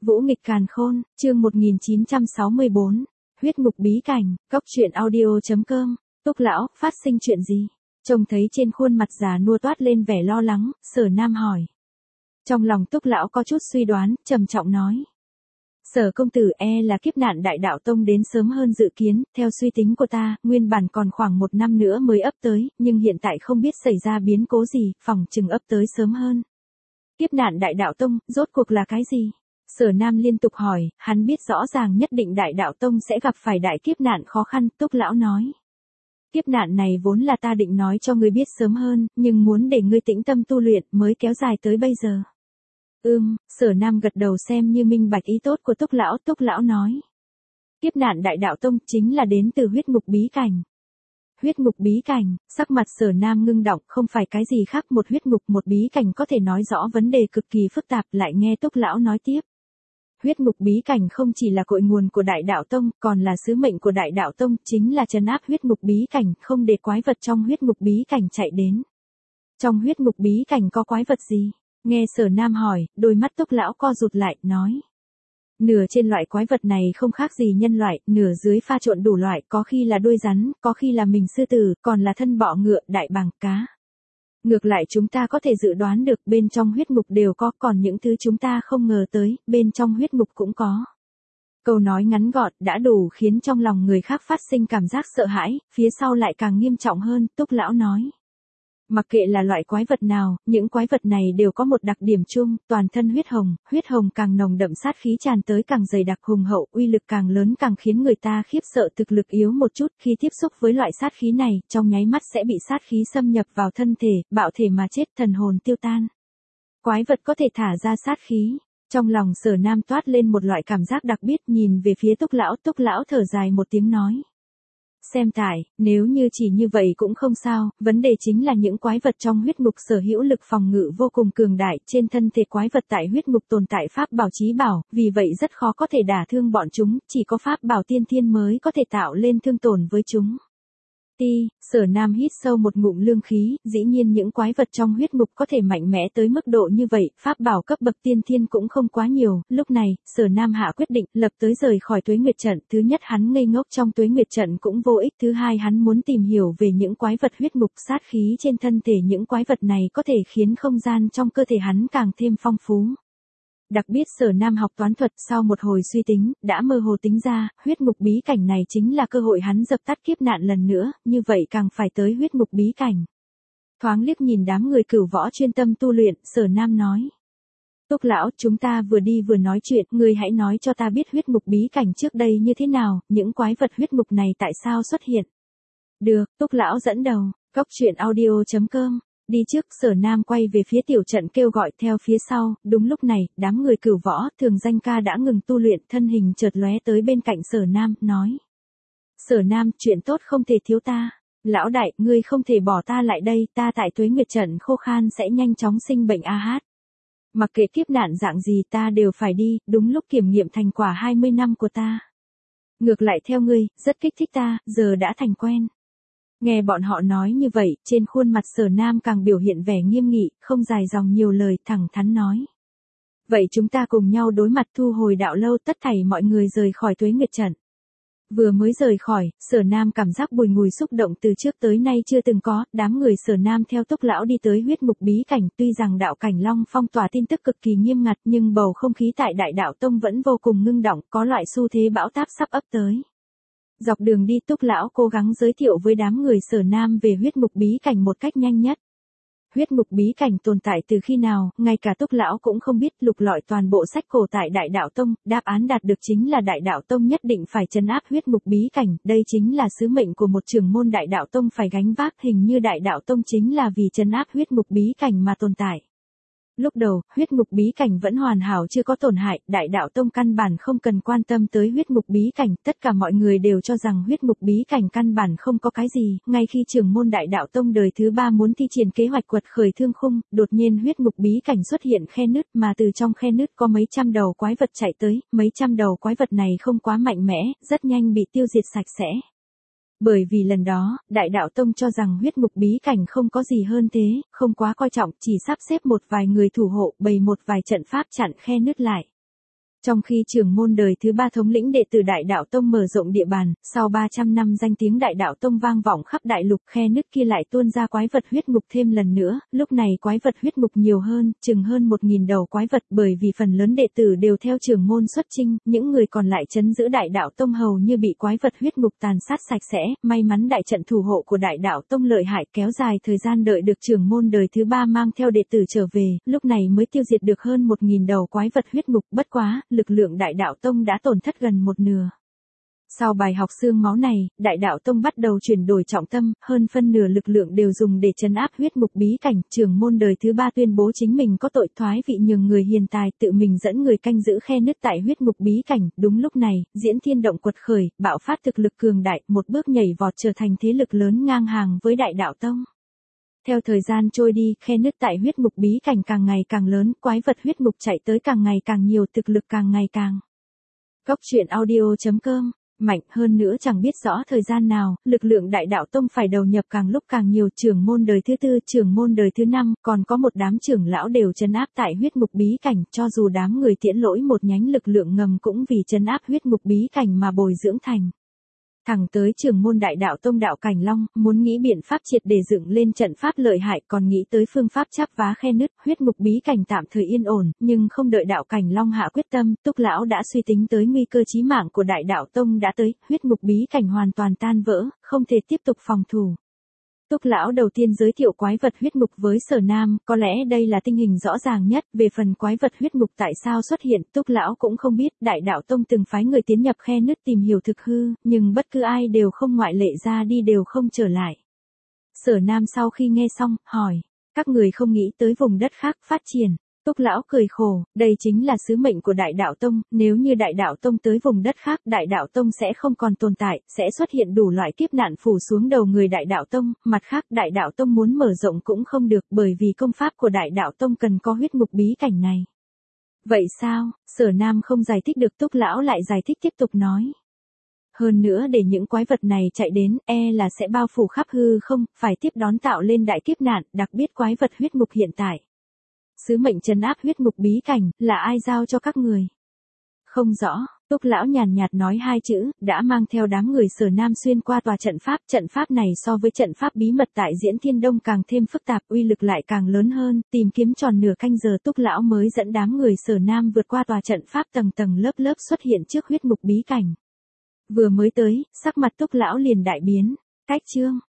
Vũ nghịch càn khôn, chương 1964. Huyết ngục bí cảnh, cốc truyện audio.com. Túc lão, phát sinh chuyện gì? Trông thấy trên khuôn mặt già nua toát lên vẻ lo lắng, Sở Nam hỏi. Trong lòng Túc lão có chút suy đoán, trầm trọng nói. Sở công tử là kiếp nạn đại đạo tông đến sớm hơn dự kiến, theo suy tính của ta, nguyên bản còn khoảng 1 năm nữa mới ấp tới, nhưng hiện tại không biết xảy ra biến cố gì, phòng chừng ấp tới sớm hơn. Kiếp nạn đại đạo tông, rốt cuộc là cái gì? Sở Nam liên tục hỏi, hắn biết rõ ràng nhất định đại đạo tông sẽ gặp phải đại kiếp nạn khó khăn, Túc lão nói. Kiếp nạn này vốn là ta định nói cho ngươi biết sớm hơn, nhưng muốn để ngươi tĩnh tâm tu luyện mới kéo dài tới bây giờ. Sở Nam gật đầu xem như minh bạch ý tốt của Túc lão nói. Kiếp nạn đại đạo tông chính là đến từ huyết ngục bí cảnh. Huyết ngục bí cảnh, sắc mặt Sở Nam ngưng động, không phải cái gì khác, một huyết ngục một bí cảnh có thể nói rõ vấn đề cực kỳ phức tạp, lại nghe Túc lão nói tiếp. Huyết ngục bí cảnh không chỉ là cội nguồn của đại đạo tông, còn là sứ mệnh của đại đạo tông, chính là trấn áp huyết ngục bí cảnh, không để quái vật trong huyết ngục bí cảnh chạy đến. Trong huyết ngục bí cảnh có quái vật gì? Nghe Sở Nam hỏi, đôi mắt Túc lão co rụt lại, nói. Nửa trên loại quái vật này không khác gì nhân loại, nửa dưới pha trộn đủ loại, có khi là đuôi rắn, có khi là mình sư tử, còn là thân bọ ngựa, đại bàng, cá. Ngược lại chúng ta có thể dự đoán được bên trong huyết ngục đều có, còn những thứ chúng ta không ngờ tới, bên trong huyết ngục cũng có. Câu nói ngắn gọn đã đủ khiến trong lòng người khác phát sinh cảm giác sợ hãi, phía sau lại càng nghiêm trọng hơn, Túc lão nói. Mặc kệ là loại quái vật nào, những quái vật này đều có một đặc điểm chung, toàn thân huyết hồng càng nồng đậm sát khí tràn tới càng dày đặc hùng hậu, uy lực càng lớn càng khiến người ta khiếp sợ, thực lực yếu một chút, khi tiếp xúc với loại sát khí này, trong nháy mắt sẽ bị sát khí xâm nhập vào thân thể, bạo thể mà chết, thần hồn tiêu tan. Quái vật có thể thả ra sát khí. Trong lòng Sở Nam toát lên một loại cảm giác đặc biệt, nhìn về phía Túc lão thở dài một tiếng nói. Xem tại, nếu như chỉ như vậy cũng không sao, vấn đề chính là những quái vật trong huyết ngục sở hữu lực phòng ngự vô cùng cường đại, trên thân thể quái vật tại huyết ngục tồn tại pháp bảo chí bảo, vì vậy rất khó có thể đả thương bọn chúng, chỉ có pháp bảo tiên thiên mới có thể tạo lên thương tổn với chúng. Sở Nam hít sâu một ngụm lương khí, dĩ nhiên những quái vật trong huyết ngục có thể mạnh mẽ tới mức độ như vậy, pháp bảo cấp bậc tiên thiên cũng không quá nhiều, lúc này, Sở Nam hạ quyết định, lập tới rời khỏi Tuế Nguyệt Trận, thứ nhất hắn ngây ngốc trong Tuế Nguyệt Trận cũng vô ích, thứ hai hắn muốn tìm hiểu về những quái vật huyết ngục, sát khí trên thân thể những quái vật này có thể khiến không gian trong cơ thể hắn càng thêm phong phú. Đặc biệt Sở Nam học toán thuật sau một hồi suy tính, đã mơ hồ tính ra, huyết ngục bí cảnh này chính là cơ hội hắn dập tắt kiếp nạn lần nữa, như vậy càng phải tới huyết ngục bí cảnh. Thoáng liếc nhìn đám người cửu võ chuyên tâm tu luyện, Sở Nam nói. Túc lão, chúng ta vừa đi vừa nói chuyện, ngươi hãy nói cho ta biết huyết ngục bí cảnh trước đây như thế nào, những quái vật huyết ngục này tại sao xuất hiện. Được, Túc lão dẫn đầu, cốc truyện audio.com. Đi trước, Sở Nam quay về phía tiểu trận kêu gọi theo phía sau, đúng lúc này, đám người cửu võ, Thường Danh Ca đã ngừng tu luyện, thân hình chợt lóe tới bên cạnh Sở Nam, nói. Sở Nam, chuyện tốt không thể thiếu ta. Lão đại, ngươi không thể bỏ ta lại đây, ta tại Tuế Nguyệt Trận khô khan sẽ nhanh chóng sinh bệnh Mặc kệ kiếp nạn dạng gì ta đều phải đi, đúng lúc kiểm nghiệm thành quả 20 năm của ta. Ngược lại theo ngươi, rất kích thích ta, giờ đã thành quen. Nghe bọn họ nói như vậy, trên khuôn mặt Sở Nam càng biểu hiện vẻ nghiêm nghị, không dài dòng nhiều lời, thẳng thắn nói. Vậy chúng ta cùng nhau đối mặt thu hồi đạo lâu, tất thảy mọi người rời khỏi Tuế Nguyệt Trận. Vừa mới rời khỏi, Sở Nam cảm giác bùi ngùi xúc động từ trước tới nay chưa từng có, đám người Sở Nam theo Túc lão đi tới huyết ngục bí cảnh, tuy rằng đạo cảnh Long phong tỏa tin tức cực kỳ nghiêm ngặt nhưng bầu không khí tại đại đạo tông vẫn vô cùng ngưng động, có loại xu thế bão táp sắp ấp tới. Dọc đường đi Túc lão cố gắng giới thiệu với đám người Sở Nam về huyết ngục bí cảnh một cách nhanh nhất. Huyết ngục bí cảnh tồn tại từ khi nào, ngay cả Túc lão cũng không biết, lục lọi toàn bộ sách cổ tại Đại Đạo Tông, đáp án đạt được chính là Đại Đạo Tông nhất định phải trấn áp huyết ngục bí cảnh, đây chính là sứ mệnh của một trưởng môn Đại Đạo Tông phải gánh vác, hình như Đại Đạo Tông chính là vì trấn áp huyết ngục bí cảnh mà tồn tại. Lúc đầu, huyết ngục bí cảnh vẫn hoàn hảo chưa có tổn hại, Đại Đạo Tông căn bản không cần quan tâm tới huyết ngục bí cảnh, tất cả mọi người đều cho rằng huyết ngục bí cảnh căn bản không có cái gì, ngay khi trưởng môn Đại Đạo Tông đời thứ 3 muốn thi triển kế hoạch quật khởi thương khung, đột nhiên huyết ngục bí cảnh xuất hiện khe nứt, mà từ trong khe nứt có mấy trăm đầu quái vật chạy tới, mấy trăm đầu quái vật này không quá mạnh mẽ, rất nhanh bị tiêu diệt sạch sẽ. Bởi vì lần đó, Đại Đạo Tông cho rằng huyết ngục bí cảnh không có gì hơn thế, không quá coi trọng, chỉ sắp xếp một vài người thủ hộ, bày một vài trận pháp chặn khe nứt lại. Trong khi trưởng môn đời thứ 3 thống lĩnh đệ tử Đại Đạo Tông mở rộng địa bàn, sau 300 năm danh tiếng Đại Đạo Tông vang vọng khắp đại lục, khe nứt kia lại tuôn ra quái vật huyết ngục thêm lần nữa, lúc này quái vật huyết ngục nhiều hơn, chừng hơn 1000 đầu quái vật, bởi vì phần lớn đệ tử đều theo trưởng môn xuất chinh, những người còn lại trấn giữ Đại Đạo Tông hầu như bị quái vật huyết ngục tàn sát sạch sẽ, may mắn đại trận thủ hộ của Đại Đạo Tông lợi hại, kéo dài thời gian đợi được trưởng môn đời thứ 3 mang theo đệ tử trở về, lúc này mới tiêu diệt được hơn 1000 đầu quái vật huyết ngục, bất quá, lực lượng Đại Đạo Tông đã tổn thất gần một nửa. Sau bài học xương máu này, Đại Đạo Tông bắt đầu chuyển đổi trọng tâm, hơn phân nửa lực lượng đều dùng để trấn áp huyết ngục bí cảnh, trưởng môn đời thứ 3 tuyên bố chính mình có tội, thoái vị nhường người hiền tài, tự mình dẫn người canh giữ khe nứt tại huyết ngục bí cảnh, đúng lúc này, Diễn Thiên Động quật khởi, bạo phát thực lực cường đại, một bước nhảy vọt trở thành thế lực lớn ngang hàng với Đại Đạo Tông. Theo thời gian trôi đi, khe nứt tại huyết ngục bí cảnh càng ngày càng lớn, quái vật huyết ngục chạy tới càng ngày càng nhiều, thực lực càng ngày càng. Góc truyện audio.com, mạnh hơn nữa chẳng biết rõ thời gian nào, lực lượng Đại Đạo Tông phải đầu nhập càng lúc càng nhiều, trưởng môn đời thứ 4, trưởng môn đời thứ 5, còn có một đám trưởng lão đều trấn áp tại huyết ngục bí cảnh, cho dù đám người Tiễn Lỗi một nhánh lực lượng ngầm cũng vì trấn áp huyết ngục bí cảnh mà bồi dưỡng thành. Thẳng tới trưởng môn Đại Đạo Tông Đạo Cảnh Long, muốn nghĩ biện pháp triệt để dựng lên trận pháp lợi hại, còn nghĩ tới phương pháp chắp vá khe nứt, huyết ngục bí cảnh tạm thời yên ổn, nhưng không đợi Đạo Cảnh Long hạ quyết tâm, Túc lão đã suy tính tới nguy cơ chí mạng của Đại Đạo Tông đã tới, huyết ngục bí cảnh hoàn toàn tan vỡ, không thể tiếp tục phòng thủ. Túc lão đầu tiên giới thiệu quái vật huyết ngục với Sở Nam, có lẽ đây là tình hình rõ ràng nhất, về phần quái vật huyết ngục tại sao xuất hiện, Túc lão cũng không biết, Đại Đạo Tông từng phái người tiến nhập khe nứt tìm hiểu thực hư, nhưng bất cứ ai đều không ngoại lệ ra đi đều không trở lại. Sở Nam sau khi nghe xong, hỏi, các người không nghĩ tới vùng đất khác phát triển. Túc lão cười khổ, đây chính là sứ mệnh của Đại Đạo Tông, nếu như Đại Đạo Tông tới vùng đất khác, Đại Đạo Tông sẽ không còn tồn tại, sẽ xuất hiện đủ loại kiếp nạn phủ xuống đầu người Đại Đạo Tông, mặt khác Đại Đạo Tông muốn mở rộng cũng không được, bởi vì công pháp của Đại Đạo Tông cần có huyết ngục bí cảnh này. Vậy sao? Sở Nam không giải thích được, Túc lão lại giải thích tiếp tục nói. Hơn nữa để những quái vật này chạy đến, là sẽ bao phủ khắp hư không, phải tiếp đón tạo lên đại kiếp nạn, đặc biệt quái vật huyết ngục hiện tại. Sứ mệnh trấn áp huyết ngục bí cảnh, là ai giao cho các người? Không rõ, Túc lão nhàn nhạt nói hai chữ, đã mang theo đám người Sở Nam xuyên qua tòa trận pháp này so với trận pháp bí mật tại Diễn Thiên Đông càng thêm phức tạp, uy lực lại càng lớn hơn, tìm kiếm tròn nửa canh giờ Túc lão mới dẫn đám người Sở Nam vượt qua tòa trận pháp tầng tầng lớp lớp xuất hiện trước huyết ngục bí cảnh. Vừa mới tới, sắc mặt Túc lão liền đại biến, cách chương.